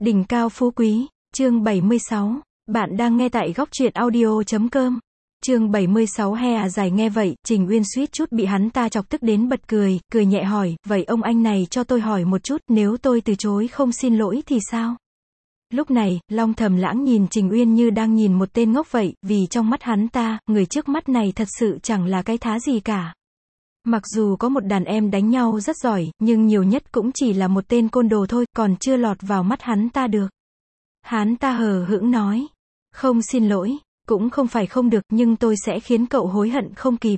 Đỉnh cao phú quý, chương 76. Bạn đang nghe tại góc truyện audio.com. Chương 76 he à dài nghe vậy, Trình Uyên suýt chút bị hắn ta chọc tức đến bật cười, cười nhẹ hỏi, vậy ông anh này cho tôi hỏi một chút, nếu tôi từ chối không xin lỗi thì sao? Lúc này, Long Thầm Lãng nhìn Trình Uyên như đang nhìn một tên ngốc vậy, vì trong mắt hắn ta, người trước mắt này thật sự chẳng là cái thá gì cả. Mặc dù có một đàn em đánh nhau rất giỏi, nhưng nhiều nhất cũng chỉ là một tên côn đồ thôi, còn chưa lọt vào mắt hắn ta được. Hắn ta hờ hững nói, không xin lỗi, cũng không phải không được, nhưng tôi sẽ khiến cậu hối hận không kịp.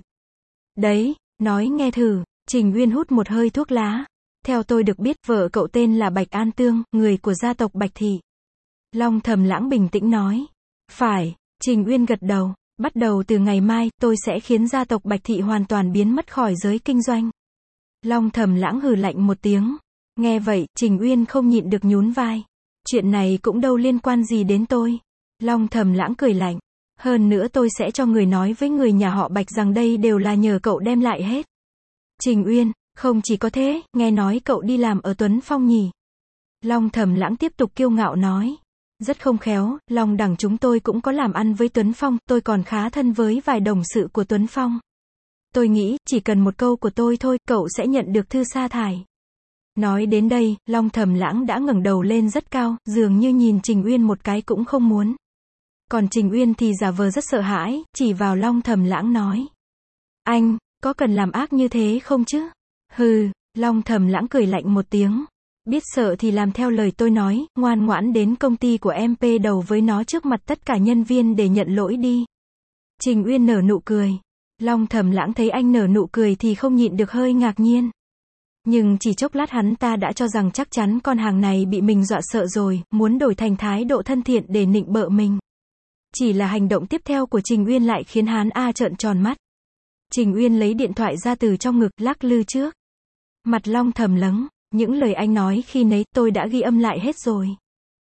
Đấy, nói nghe thử. Trình Uyên hút một hơi thuốc lá. Theo tôi được biết, vợ cậu tên là Bạch An Tương, người của gia tộc Bạch Thị. Long Thầm Lãng bình tĩnh nói. Phải. Trình Uyên gật đầu. Bắt đầu từ ngày mai, tôi sẽ khiến gia tộc Bạch Thị hoàn toàn biến mất khỏi giới kinh doanh. Long Thầm Lãng hừ lạnh một tiếng. Nghe vậy, Trình Uyên không nhịn được nhún vai. Chuyện này cũng đâu liên quan gì đến tôi. Long Thầm Lãng cười lạnh. Hơn nữa tôi sẽ cho người nói với người nhà họ Bạch rằng đây đều là nhờ cậu đem lại hết. Trình Uyên, không chỉ có thế, nghe nói cậu đi làm ở Tuấn Phong nhỉ? Long Thầm Lãng tiếp tục kiêu ngạo nói. Rất không khéo, Long đẳng chúng tôi cũng có làm ăn với Tuấn Phong, tôi còn khá thân với vài đồng sự của Tuấn Phong. Tôi nghĩ, chỉ cần một câu của tôi thôi, cậu sẽ nhận được thư sa thải. Nói đến đây, Long Thầm Lãng đã ngẩng đầu lên rất cao, dường như nhìn Trình Uyên một cái cũng không muốn. Còn Trình Uyên thì giả vờ rất sợ hãi, chỉ vào Long Thầm Lãng nói. Anh, có cần làm ác như thế không chứ? Hừ, Long Thầm Lãng cười lạnh một tiếng. Biết sợ thì làm theo lời tôi nói, ngoan ngoãn đến công ty của em pê đầu với nó trước mặt tất cả nhân viên để nhận lỗi đi. Trình Uyên nở nụ cười. Long Thầm Lãng thấy anh nở nụ cười thì không nhịn được hơi ngạc nhiên. Nhưng chỉ chốc lát hắn ta đã cho rằng chắc chắn con hàng này bị mình dọa sợ rồi, muốn đổi thành thái độ thân thiện để nịnh bợ mình. Chỉ là hành động tiếp theo của Trình Uyên lại khiến hắn trợn tròn mắt. Trình Uyên lấy điện thoại ra từ trong ngực, lắc lư trước. Mặt Long Thầm Lãng. Những lời anh nói khi nấy, tôi đã ghi âm lại hết rồi.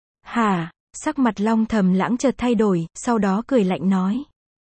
Hả? Sắc mặt Long Thầm Lãng chợt thay đổi, sau đó cười lạnh nói.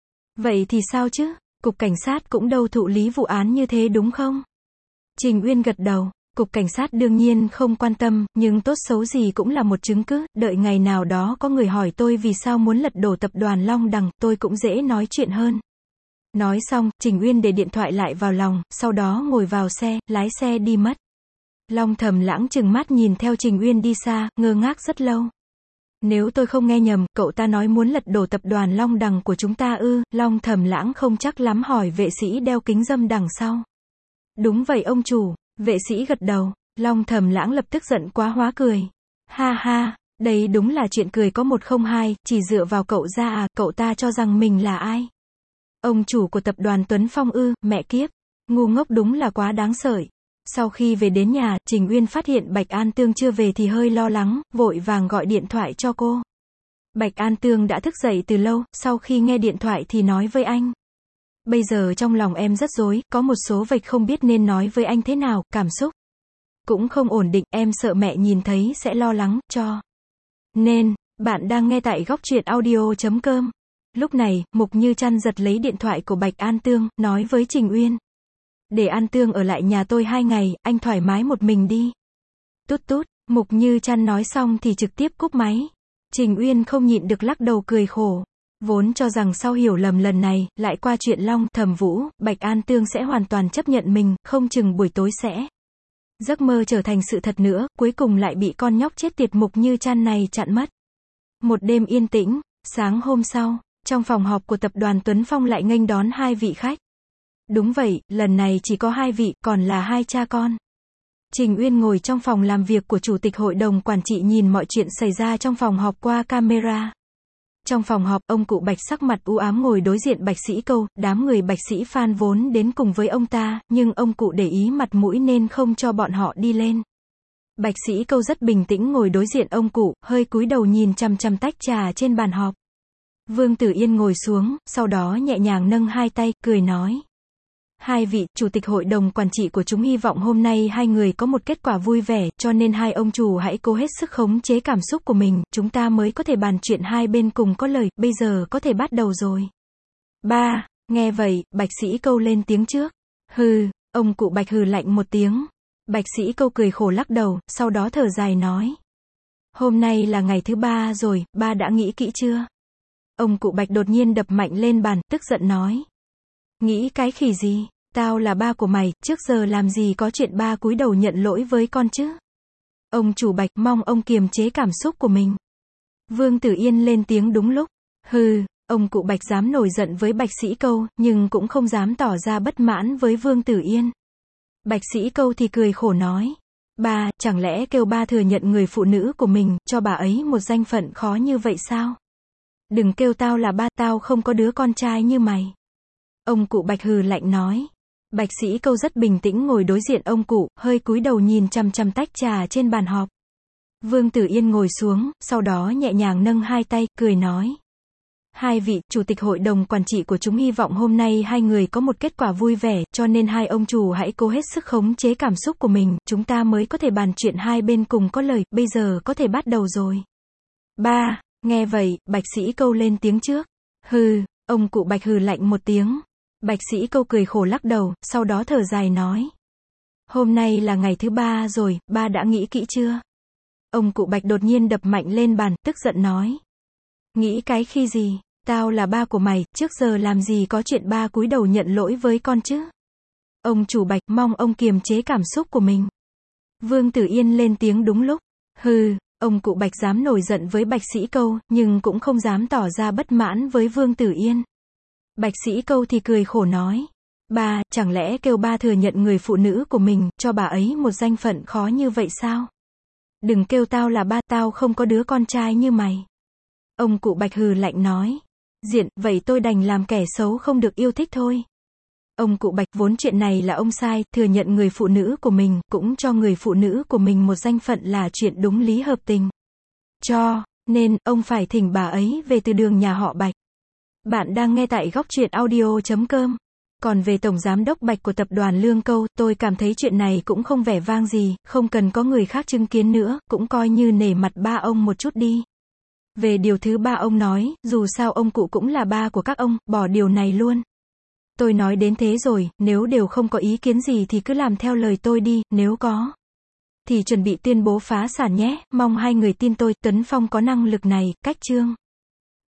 Vậy thì sao chứ? Cục cảnh sát cũng đâu thụ lý vụ án như thế đúng không? Trình Uyên gật đầu. Cục cảnh sát đương nhiên không quan tâm, nhưng tốt xấu gì cũng là một chứng cứ, đợi ngày nào đó có người hỏi tôi vì sao muốn lật đổ tập đoàn Long Đằng, tôi cũng dễ nói chuyện hơn. Nói xong, Trình Uyên để điện thoại lại vào lòng, sau đó ngồi vào xe, lái xe đi mất. Long Thầm Lãng trừng mắt nhìn theo Trình Uyên đi xa, ngơ ngác rất lâu. Nếu tôi không nghe nhầm, cậu ta nói muốn lật đổ tập đoàn Long Đằng của chúng ta ư? Long Thầm Lãng không chắc lắm hỏi vệ sĩ đeo kính râm đằng sau. Đúng vậy ông chủ, vệ sĩ gật đầu. Long Thầm Lãng lập tức giận quá hóa cười. Ha ha, đây đúng là chuyện cười có một không hai, chỉ dựa vào cậu ra à, cậu ta cho rằng mình là ai? Ông chủ của tập đoàn Tuấn Phong ư? Mẹ kiếp, ngu ngốc đúng là quá đáng sợi. Sau khi về đến nhà, Trình Uyên phát hiện Bạch An Tương chưa về thì hơi lo lắng, vội vàng gọi điện thoại cho cô. Bạch An Tương đã thức dậy từ lâu, sau khi nghe điện thoại thì nói với anh. Bây giờ trong lòng em rất rối, có một số vạch không biết nên nói với anh thế nào, cảm xúc cũng không ổn định, em sợ mẹ nhìn thấy sẽ lo lắng, cho nên, bạn đang nghe tại góc truyện audio.com. Lúc này, Mục Như Trăn giật lấy điện thoại của Bạch An Tương, nói với Trình Uyên. Để An Tương ở lại nhà tôi 2 ngày, anh thoải mái một mình đi. Tút tút, Mục Như Trăn nói xong thì trực tiếp cúp máy. Trình Uyên không nhịn được lắc đầu cười khổ. Vốn cho rằng sau hiểu lầm lần này, lại qua chuyện Long Thầm Vũ, Bạch An Tương sẽ hoàn toàn chấp nhận mình, không chừng buổi tối sẽ. Giấc mơ trở thành sự thật nữa, cuối cùng lại bị con nhóc chết tiệt Mục Như Trăn này chặn mất. Một đêm yên tĩnh, sáng hôm sau, trong phòng họp của tập đoàn Tuấn Phong lại nghênh đón 2 vị khách. Đúng vậy, lần này chỉ có 2 vị, còn là 2 cha con. Trình Uyên ngồi trong phòng làm việc của Chủ tịch Hội đồng Quản trị nhìn mọi chuyện xảy ra trong phòng họp qua camera. Trong phòng họp, ông cụ Bạch sắc mặt u ám ngồi đối diện Bạch Sĩ Câu, đám người Bạch Sĩ Phan vốn đến cùng với ông ta, nhưng ông cụ để ý mặt mũi nên không cho bọn họ đi lên. Bạch Sĩ Câu rất bình tĩnh ngồi đối diện ông cụ, hơi cúi đầu nhìn chằm chằm tách trà trên bàn họp. Vương Tử Yên ngồi xuống, sau đó nhẹ nhàng nâng 2 tay, cười nói. 2 vị, chủ tịch hội đồng quản trị của chúng hy vọng hôm nay 2 người có một kết quả vui vẻ, cho nên 2 ông chủ hãy cố hết sức khống chế cảm xúc của mình, chúng ta mới có thể bàn chuyện 2 bên cùng có lời, bây giờ có thể bắt đầu rồi. 3, nghe vậy, Bạch Sĩ Câu lên tiếng trước. Hừ, ông cụ Bạch hừ lạnh một tiếng. Bạch Sĩ Câu cười khổ lắc đầu, sau đó thở dài nói. Hôm nay là ngày thứ 3 rồi, ba đã nghĩ kỹ chưa? Ông cụ Bạch đột nhiên đập mạnh lên bàn, tức giận nói. Nghĩ cái khỉ gì? Tao là ba của mày, trước giờ làm gì có chuyện ba cúi đầu nhận lỗi với con chứ? Ông chủ Bạch mong ông kiềm chế cảm xúc của mình. Vương Tử Yên lên tiếng đúng lúc. Hừ, ông cụ Bạch dám nổi giận với Bạch Sĩ Câu, nhưng cũng không dám tỏ ra bất mãn với Vương Tử Yên. Bạch Sĩ Câu thì cười khổ nói. Ba, chẳng lẽ kêu ba thừa nhận người phụ nữ của mình, cho bà ấy một danh phận khó như vậy sao? Đừng kêu tao là ba, tao không có đứa con trai như mày. Ông cụ Bạch hừ lạnh nói. Bạch Sĩ Câu rất bình tĩnh ngồi đối diện ông cụ, hơi cúi đầu nhìn chằm chằm tách trà trên bàn họp. Vương Tử Yên ngồi xuống, sau đó nhẹ nhàng nâng hai tay, cười nói. Hai vị, chủ tịch hội đồng quản trị của chúng hy vọng hôm nay hai người có một kết quả vui vẻ, cho nên hai ông chủ hãy cố hết sức khống chế cảm xúc của mình, chúng ta mới có thể bàn chuyện hai bên cùng có lời, bây giờ có thể bắt đầu rồi. Ba, nghe vậy, Bạch Sĩ Câu lên tiếng trước. Hừ, ông cụ Bạch hừ lạnh một tiếng. Bạch Sĩ Câu cười khổ lắc đầu, sau đó thở dài nói. Hôm nay là ngày thứ 3 rồi, ba đã nghĩ kỹ chưa? Ông cụ Bạch đột nhiên đập mạnh lên bàn, tức giận nói. Nghĩ cái khi gì? Tao là ba của mày, trước giờ làm gì có chuyện ba cúi đầu nhận lỗi với con chứ? Ông chủ Bạch mong ông kiềm chế cảm xúc của mình. Vương Tử Yên lên tiếng đúng lúc. Hừ, ông cụ Bạch dám nổi giận với Bạch Sĩ Câu, nhưng cũng không dám tỏ ra bất mãn với Vương Tử Yên. Bạch Sĩ Câu thì cười khổ nói. Ba, chẳng lẽ kêu ba thừa nhận người phụ nữ của mình, cho bà ấy một danh phận khó như vậy sao? Đừng kêu tao là ba, tao không có đứa con trai như mày. Ông cụ Bạch hừ lạnh nói. Diện, vậy tôi đành làm kẻ xấu không được yêu thích thôi. Ông cụ Bạch vốn chuyện này là ông sai, thừa nhận người phụ nữ của mình, cũng cho người phụ nữ của mình một danh phận là chuyện đúng lý hợp tình. Cho nên, ông phải thỉnh bà ấy về từ đường nhà họ Bạch. Bạn đang nghe tại góc truyện audio.com. Còn về Tổng Giám đốc Bạch của tập đoàn Lương Câu, tôi cảm thấy chuyện này cũng không vẻ vang gì, không cần có người khác chứng kiến nữa, cũng coi như nể mặt ba ông một chút đi. Về điều thứ ba ông nói, dù sao ông cụ cũng là ba của các ông, bỏ điều này luôn. Tôi nói đến thế rồi, nếu đều không có ý kiến gì thì cứ làm theo lời tôi đi, nếu có thì chuẩn bị tuyên bố phá sản nhé, mong hai người tin tôi, Tuấn Phong có năng lực này, cách chương.